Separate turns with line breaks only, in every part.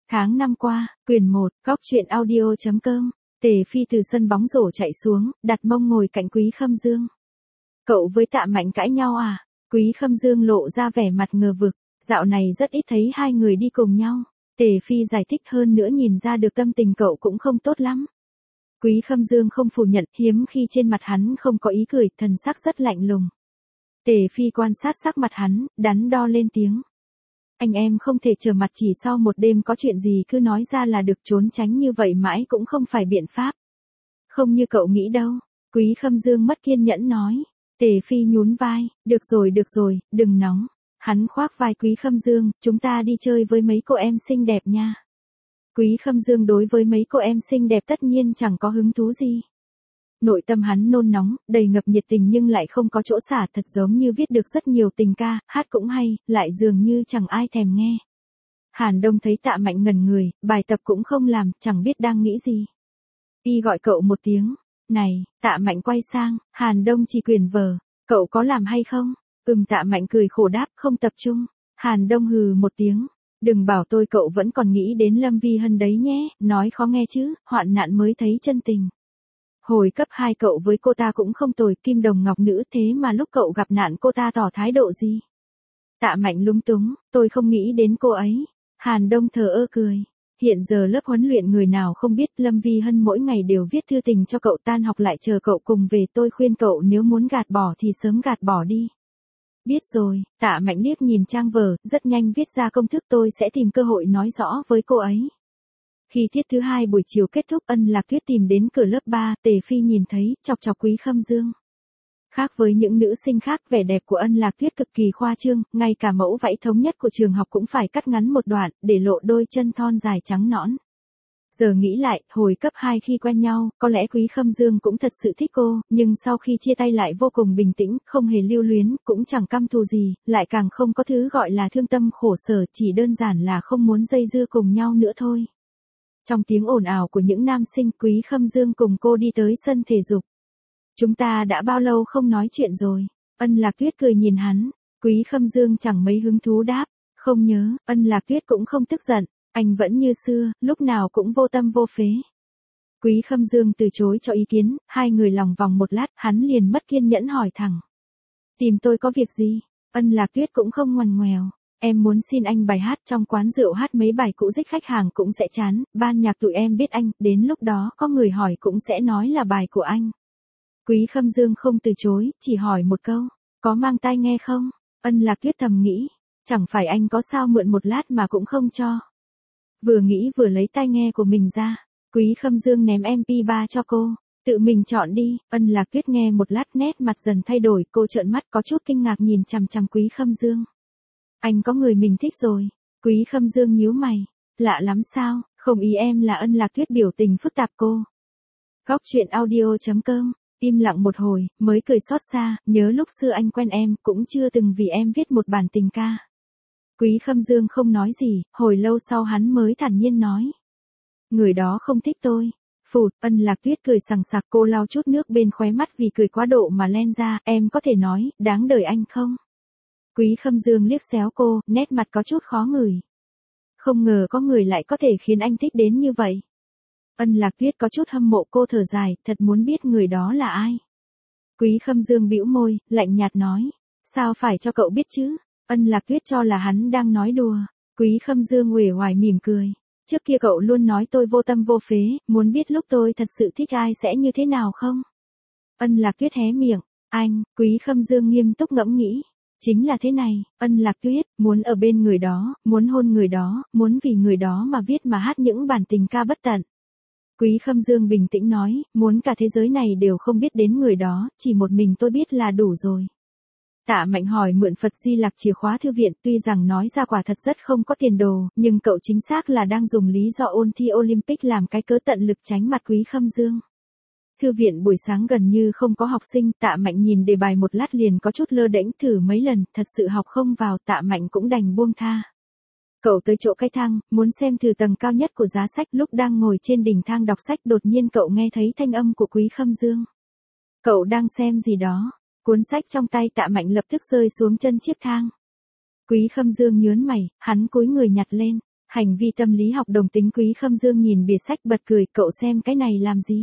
Tháng năm qua, quyển 1, góc truyện audio.com, Tề Phi từ sân bóng rổ chạy xuống, đặt mông ngồi cạnh Quý Khâm Dương. Cậu với Tạ Mạnh cãi nhau à? Quý Khâm Dương lộ ra vẻ mặt ngờ vực, dạo này rất ít thấy hai người đi cùng nhau. Tề Phi giải thích hơn nữa nhìn ra được tâm tình cậu cũng không tốt lắm. Quý Khâm Dương không phủ nhận, hiếm khi trên mặt hắn không có ý cười, thần sắc rất lạnh lùng. Tề Phi quan sát sắc mặt hắn, đắn đo lên tiếng. Anh em không thể trở mặt chỉ sau một đêm, có chuyện gì cứ nói ra là được, trốn tránh như vậy mãi cũng không phải biện pháp. Không như cậu nghĩ đâu. Quý Khâm Dương mất kiên nhẫn nói. Tề Phi nhún vai, được rồi, đừng nóng. Hắn khoác vai Quý Khâm Dương, chúng ta đi chơi với mấy cô em xinh đẹp nha. Quý Khâm Dương đối với mấy cô em xinh đẹp tất nhiên chẳng có hứng thú gì. Nội tâm hắn nôn nóng, đầy ngập nhiệt tình nhưng lại không có chỗ xả, thật giống như viết được rất nhiều tình ca, hát cũng hay, lại dường như chẳng ai thèm nghe. Hàn Đông thấy Tạ Mạnh ngẩn người, bài tập cũng không làm, chẳng biết đang nghĩ gì. Y gọi cậu một tiếng, này, Tạ Mạnh quay sang, Hàn Đông chỉ quyền vờ, cậu có làm hay không? Tạ Mạnh cười khổ đáp, không tập trung. Hàn Đông hừ một tiếng, đừng bảo tôi cậu vẫn còn nghĩ đến Lâm Vi Hân đấy nhé, nói khó nghe chứ, hoạn nạn mới thấy chân tình. Hồi cấp 2 cậu với cô ta cũng không tồi, kim đồng ngọc nữ, thế mà lúc cậu gặp nạn cô ta tỏ thái độ gì? Tạ Mạnh lúng túng, tôi không nghĩ đến cô ấy. Hàn Đông thờ ơ cười. Hiện giờ lớp huấn luyện người nào không biết Lâm Vi Hân mỗi ngày đều viết thư tình cho cậu, tan học lại chờ cậu cùng về, tôi khuyên cậu nếu muốn gạt bỏ thì sớm gạt bỏ đi. Biết rồi, Tạ Mạnh liếc nhìn trang vở, rất nhanh viết ra công thức, tôi sẽ tìm cơ hội nói rõ với cô ấy. Khi tiết thứ 2 buổi chiều kết thúc, Ân Lạc Tuyết tìm đến cửa lớp 3, Tề Phi nhìn thấy, chọc chọc Quý Khâm Dương. Khác với những nữ sinh khác, vẻ đẹp của Ân Lạc Tuyết cực kỳ khoa trương, ngay cả mẫu vẫy thống nhất của trường học cũng phải cắt ngắn một đoạn, để lộ đôi chân thon dài trắng nõn. Giờ nghĩ lại, hồi cấp 2 khi quen nhau, có lẽ Quý Khâm Dương cũng thật sự thích cô, nhưng sau khi chia tay lại vô cùng bình tĩnh, không hề lưu luyến, cũng chẳng căm thù gì, lại càng không có thứ gọi là thương tâm khổ sở, chỉ đơn giản là không muốn dây dưa cùng nhau nữa thôi. Trong tiếng ồn ào của những nam sinh, Quý Khâm Dương cùng cô đi tới sân thể dục. Chúng ta đã bao lâu không nói chuyện rồi? Ân Lạc Tuyết cười nhìn hắn. Quý Khâm Dương chẳng mấy hứng thú đáp. Không nhớ. Ân Lạc Tuyết cũng không tức giận. Anh vẫn như xưa, lúc nào cũng vô tâm vô phế. Quý Khâm Dương từ chối cho ý kiến, hai người lòng vòng một lát, hắn liền mất kiên nhẫn hỏi thẳng. Tìm tôi có việc gì? Ân Lạc Tuyết cũng không ngoằn ngoèo. Em muốn xin anh bài hát, trong quán rượu hát mấy bài cũ dích khách hàng cũng sẽ chán, ban nhạc tụi em biết anh, đến lúc đó có người hỏi cũng sẽ nói là bài của anh. Quý Khâm Dương không từ chối, chỉ hỏi một câu, có mang tai nghe không? Ân Lạc Tuyết thầm nghĩ, chẳng phải anh có sao mượn một lát mà cũng không cho. Vừa nghĩ vừa lấy tai nghe của mình ra, Quý Khâm Dương ném MP3 cho cô, tự mình chọn đi. Ân Lạc Tuyết nghe một lát, nét mặt dần thay đổi, cô trợn mắt có chút kinh ngạc nhìn chằm chằm Quý Khâm Dương. Anh có người mình thích rồi. Quý Khâm Dương nhíu mày, lạ lắm sao? Không, ý em là Ân Lạc Tuyết biểu tình phức tạp cô. Góc truyện audio.com. Im lặng một hồi, mới cười xót xa, nhớ lúc xưa anh quen em, cũng chưa từng vì em viết một bản tình ca. Quý Khâm Dương không nói gì, hồi lâu sau hắn mới thản nhiên nói. Người đó không thích tôi. Phụt, Ân Lạc Tuyết cười sằng sặc, cô lau chút nước bên khóe mắt vì cười quá độ mà len ra, em có thể nói, đáng đời anh không? Quý Khâm Dương liếc xéo cô, nét mặt có chút khó ngửi. Không ngờ có người lại có thể khiến anh thích đến như vậy. Ân Lạc Tuyết có chút hâm mộ, cô thở dài, thật muốn biết người đó là ai. Quý Khâm Dương bĩu môi, lạnh nhạt nói, sao phải cho cậu biết chứ? Ân Lạc Tuyết cho là hắn đang nói đùa. Quý Khâm Dương uể oải mỉm cười, trước kia cậu luôn nói tôi vô tâm vô phế, muốn biết lúc tôi thật sự thích ai sẽ như thế nào không? Ân Lạc Tuyết hé miệng, anh. Quý Khâm Dương nghiêm túc ngẫm nghĩ. Chính là thế này, Ân Lạc Tuyết, muốn ở bên người đó, muốn hôn người đó, muốn vì người đó mà viết mà hát những bản tình ca bất tận. Quý Khâm Dương bình tĩnh nói, muốn cả thế giới này đều không biết đến người đó, chỉ một mình tôi biết là đủ rồi. Tạ Mạnh hỏi mượn Phật Di Lặc chìa khóa thư viện, tuy rằng nói ra quả thật rất không có tiền đồ, nhưng cậu chính xác là đang dùng lý do ôn thi Olympic làm cái cớ tận lực tránh mặt Quý Khâm Dương. Thư viện buổi sáng gần như không có học sinh, Tạ Mạnh nhìn đề bài một lát liền có chút lơ đễnh, thử mấy lần, thật sự học không vào, Tạ Mạnh cũng đành buông tha. Cậu tới chỗ cái thang, muốn xem thử tầng cao nhất của giá sách, lúc đang ngồi trên đỉnh thang đọc sách đột nhiên cậu nghe thấy thanh âm của Quý Khâm Dương. Cậu đang xem gì đó? Cuốn sách trong tay Tạ Mạnh lập tức rơi xuống chân chiếc thang. Quý Khâm Dương nhớn mày, hắn cúi người nhặt lên. Hành vi tâm lý học đồng tính. Quý Khâm Dương nhìn bìa sách bật cười, cậu xem cái này làm gì?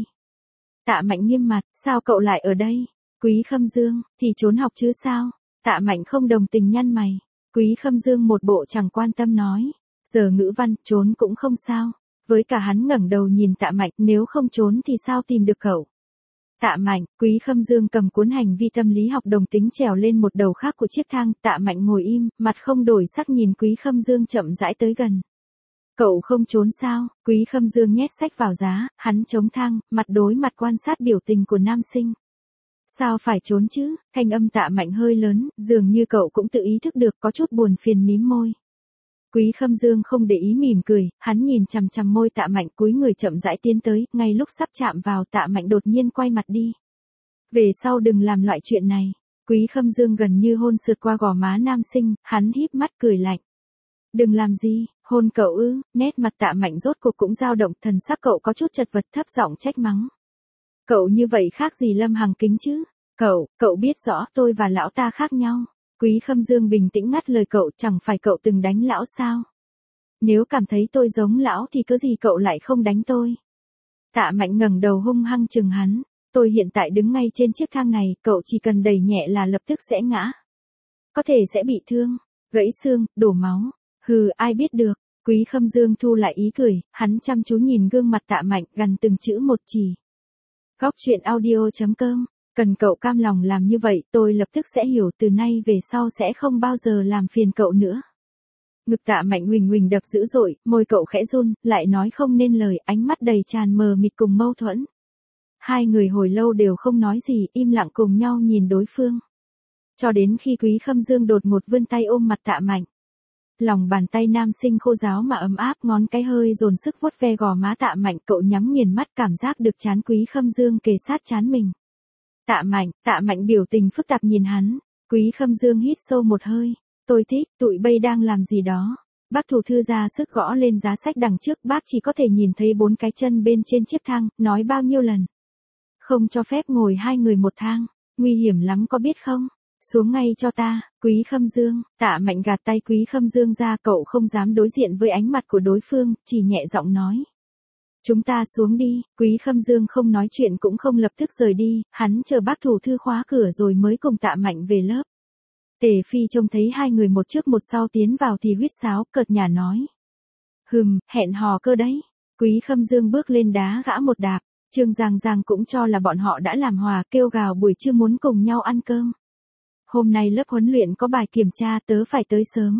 Tạ Mạnh nghiêm mặt, sao cậu lại ở đây? Quý Khâm Dương, thì trốn học chứ sao? Tạ Mạnh không đồng tình nhăn mày. Quý Khâm Dương một bộ chẳng quan tâm nói, giờ ngữ văn, trốn cũng không sao. Với cả hắn ngẩng đầu nhìn Tạ Mạnh, nếu không trốn thì sao tìm được cậu? Tạ Mạnh, Quý Khâm Dương cầm cuốn hành vi tâm lý học đồng tính trèo lên một đầu khác của chiếc thang. Tạ Mạnh ngồi im, mặt không đổi sắc nhìn Quý Khâm Dương chậm rãi tới gần. Cậu không trốn sao? Quý Khâm Dương nhét sách vào giá, hắn chống thang, mặt đối mặt quan sát biểu tình của nam sinh. Sao phải trốn chứ? Thanh âm Tạ Mạnh hơi lớn, dường như cậu cũng tự ý thức được, có chút buồn phiền mím môi. Quý Khâm Dương không để ý mỉm cười, hắn nhìn chằm chằm môi Tạ Mạnh, cúi người chậm rãi tiến tới, ngay lúc sắp chạm vào Tạ Mạnh đột nhiên quay mặt đi. Về sau đừng làm loại chuyện này. Quý Khâm Dương gần như hôn sượt qua gò má nam sinh, hắn híp mắt cười lạnh. Đừng làm gì, hôn cậu ư? Nét mặt Tạ Mạnh rốt cuộc cũng dao động, thần sắc cậu có chút chật vật, thấp giọng trách mắng. Cậu như vậy khác gì Lâm Hằng Kính chứ? Cậu biết rõ tôi và lão ta khác nhau. Quý Khâm Dương bình tĩnh ngắt lời cậu, chẳng phải cậu từng đánh lão sao? Nếu cảm thấy tôi giống lão thì cớ gì cậu lại không đánh tôi? Tạ Mạnh ngẩng đầu hung hăng chừng hắn. Tôi hiện tại đứng ngay trên chiếc thang này, cậu chỉ cần đẩy nhẹ là lập tức sẽ ngã. Có thể sẽ bị thương, gãy xương, đổ máu. Hừ, ai biết được. Quý Khâm Dương thu lại ý cười, hắn chăm chú nhìn gương mặt Tạ Mạnh, gằn từng chữ một chỉ. Góc truyện audio.com. Cần cậu cam lòng làm như vậy, tôi lập tức sẽ hiểu, từ nay về sau sẽ không bao giờ làm phiền cậu nữa. Ngực Tạ Mạnh huỳnh huỳnh đập dữ dội, môi cậu khẽ run, lại nói không nên lời, ánh mắt đầy tràn mờ mịt cùng mâu thuẫn. Hai người hồi lâu đều không nói gì, im lặng cùng nhau nhìn đối phương. Cho đến khi Quý Khâm Dương đột ngột vươn tay ôm mặt Tạ Mạnh. Lòng bàn tay nam sinh khô ráo mà ấm áp, ngón cái hơi dồn sức vuốt ve gò má Tạ Mạnh, cậu nhắm nghiền mắt, cảm giác được trán Quý Khâm Dương kề sát trán mình. Tạ Mạnh biểu tình phức tạp nhìn hắn. Quý Khâm Dương hít sâu một hơi. Tôi thích, tụi bay đang làm gì đó? Bác thủ thư ra sức gõ lên giá sách đằng trước, bác chỉ có thể nhìn thấy 4 cái chân bên trên chiếc thang, nói bao nhiêu lần. Không cho phép ngồi hai người một thang, nguy hiểm lắm có biết không? Xuống ngay cho ta, Quý Khâm Dương. Tạ Mạnh gạt tay Quý Khâm Dương ra, cậu không dám đối diện với ánh mặt của đối phương, chỉ nhẹ giọng nói. Chúng ta xuống đi. Quý Khâm Dương không nói chuyện cũng không lập tức rời đi, hắn chờ bác thủ thư khóa cửa rồi mới cùng Tạ Mạnh về lớp. Tề Phi trông thấy hai người một trước một sau tiến vào thì huýt sáo, cợt nhả nói. Hẹn hò cơ đấy. Quý Khâm Dương bước lên đá gã một đạp, Trương Giang Giang cũng cho là bọn họ đã làm hòa, kêu gào buổi trưa muốn cùng nhau ăn cơm. Hôm nay lớp huấn luyện có bài kiểm tra, tớ phải tới sớm.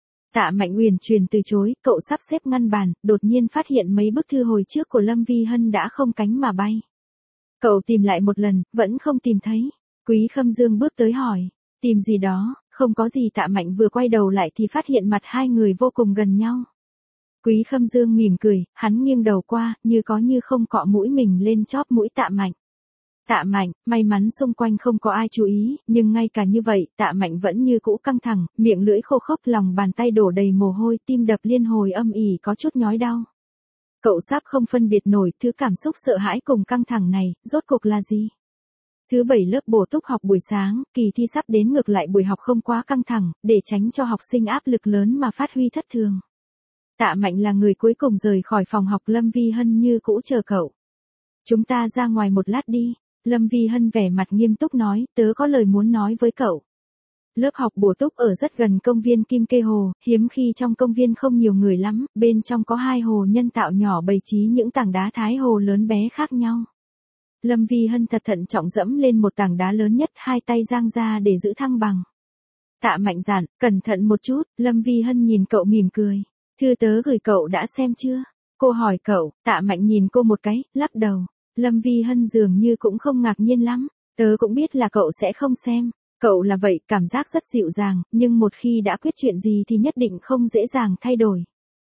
Tạ Mạnh uyển chuyển từ chối, cậu sắp xếp ngăn bàn, đột nhiên phát hiện mấy bức thư hồi trước của Lâm Vi Hân đã không cánh mà bay. Cậu tìm lại một lần, vẫn không tìm thấy. Quý Khâm Dương bước tới hỏi, tìm gì đó? Không có gì. Tạ Mạnh vừa quay đầu lại thì phát hiện mặt hai người vô cùng gần nhau. Quý Khâm Dương mỉm cười, hắn nghiêng đầu qua, như có như không cọ mũi mình lên chóp mũi Tạ Mạnh. Tạ Mạnh, may mắn xung quanh không có ai chú ý, nhưng ngay cả như vậy, Tạ Mạnh vẫn như cũ căng thẳng, miệng lưỡi khô khốc, lòng bàn tay đổ đầy mồ hôi, tim đập liên hồi âm ỉ có chút nhói đau. Cậu sắp không phân biệt nổi thứ cảm xúc sợ hãi cùng căng thẳng này, rốt cuộc là gì? Thứ 7 lớp bổ túc học buổi sáng, kỳ thi sắp đến, ngược lại buổi học không quá căng thẳng, để tránh cho học sinh áp lực lớn mà phát huy thất thường. Tạ Mạnh là người cuối cùng rời khỏi phòng học, Lâm Vi Hân như cũ chờ cậu. Chúng ta ra ngoài một lát đi. Lâm Vi Hân vẻ mặt nghiêm túc nói, tớ có lời muốn nói với cậu. Lớp học bổ túc ở rất gần công viên Kim Kê Hồ, hiếm khi trong công viên không nhiều người lắm, bên trong có 2 hồ nhân tạo nhỏ bày trí những tảng đá thái hồ lớn bé khác nhau. Lâm Vi Hân thật thận trọng dẫm lên một tảng đá lớn nhất, hai tay giang ra để giữ thăng bằng. Tạ Mạnh dặn, cẩn thận một chút. Lâm Vi Hân nhìn cậu mỉm cười. Thư tớ gửi cậu đã xem chưa? Cô hỏi cậu. Tạ Mạnh nhìn cô một cái, lắc đầu. Lâm Vi Hân dường như cũng không ngạc nhiên lắm. Tớ cũng biết là cậu sẽ không xem. Cậu là vậy, cảm giác rất dịu dàng, nhưng một khi đã quyết chuyện gì thì nhất định không dễ dàng thay đổi.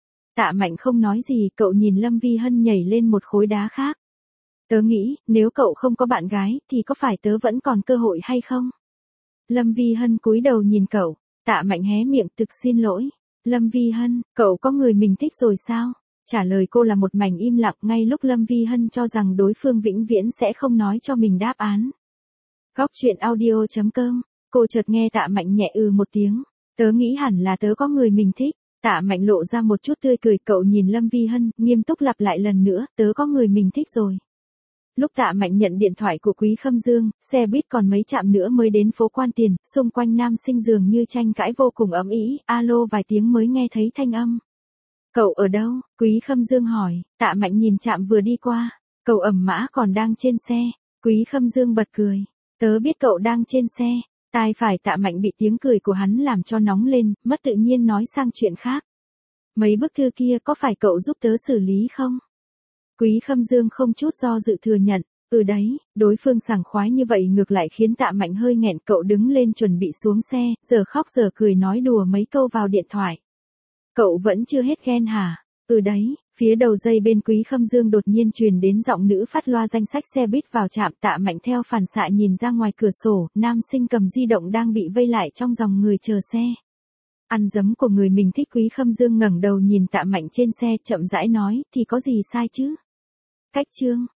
Tạ Mạnh không nói gì, cậu nhìn Lâm Vi Hân nhảy lên một khối đá khác. Tớ nghĩ, nếu cậu không có bạn gái, thì có phải tớ vẫn còn cơ hội hay không? Lâm Vi Hân cúi đầu nhìn cậu. Tạ Mạnh hé miệng, thực xin lỗi. Lâm Vi Hân, cậu có người mình thích rồi sao? Trả lời cô là một mảnh im lặng, ngay lúc Lâm Vi Hân cho rằng đối phương vĩnh viễn sẽ không nói cho mình đáp án. Góc truyện audio.com, cô chợt nghe Tạ Mạnh nhẹ một tiếng. Tớ nghĩ hẳn là tớ có người mình thích. Tạ Mạnh lộ ra một chút tươi cười, cậu nhìn Lâm Vi Hân, nghiêm túc lặp lại lần nữa, tớ có người mình thích rồi. Lúc Tạ Mạnh nhận điện thoại của Quý Khâm Dương, xe buýt còn mấy trạm nữa mới đến phố Quan Tiền, xung quanh nam sinh dường như tranh cãi vô cùng ầm ĩ, alo vài tiếng mới nghe thấy thanh âm. Cậu ở đâu? Quý Khâm Dương hỏi. Tạ Mạnh nhìn trạm vừa đi qua. Cậu ẩm mã còn đang trên xe. Quý Khâm Dương bật cười. Tớ biết cậu đang trên xe. Tai phải Tạ Mạnh bị tiếng cười của hắn làm cho nóng lên, mất tự nhiên nói sang chuyện khác. Mấy bức thư kia có phải cậu giúp tớ xử lý không? Quý Khâm Dương không chút do dự thừa nhận. Ừ đấy, đối phương sảng khoái như vậy ngược lại khiến Tạ Mạnh hơi nghẹn, cậu đứng lên chuẩn bị xuống xe, giờ khóc giờ cười nói đùa mấy câu vào điện thoại. Cậu vẫn chưa hết ghen hả? Ừ đấy, phía đầu dây bên Quý Khâm Dương đột nhiên truyền đến giọng nữ phát loa danh sách xe buýt vào trạm. Tạ Mạnh theo phản xạ nhìn ra ngoài cửa sổ, nam sinh cầm di động đang bị vây lại trong dòng người chờ xe. Ăn dấm của người mình thích. Quý Khâm Dương ngẩng đầu nhìn Tạ Mạnh trên xe, chậm rãi nói, thì có gì sai chứ? Cách chương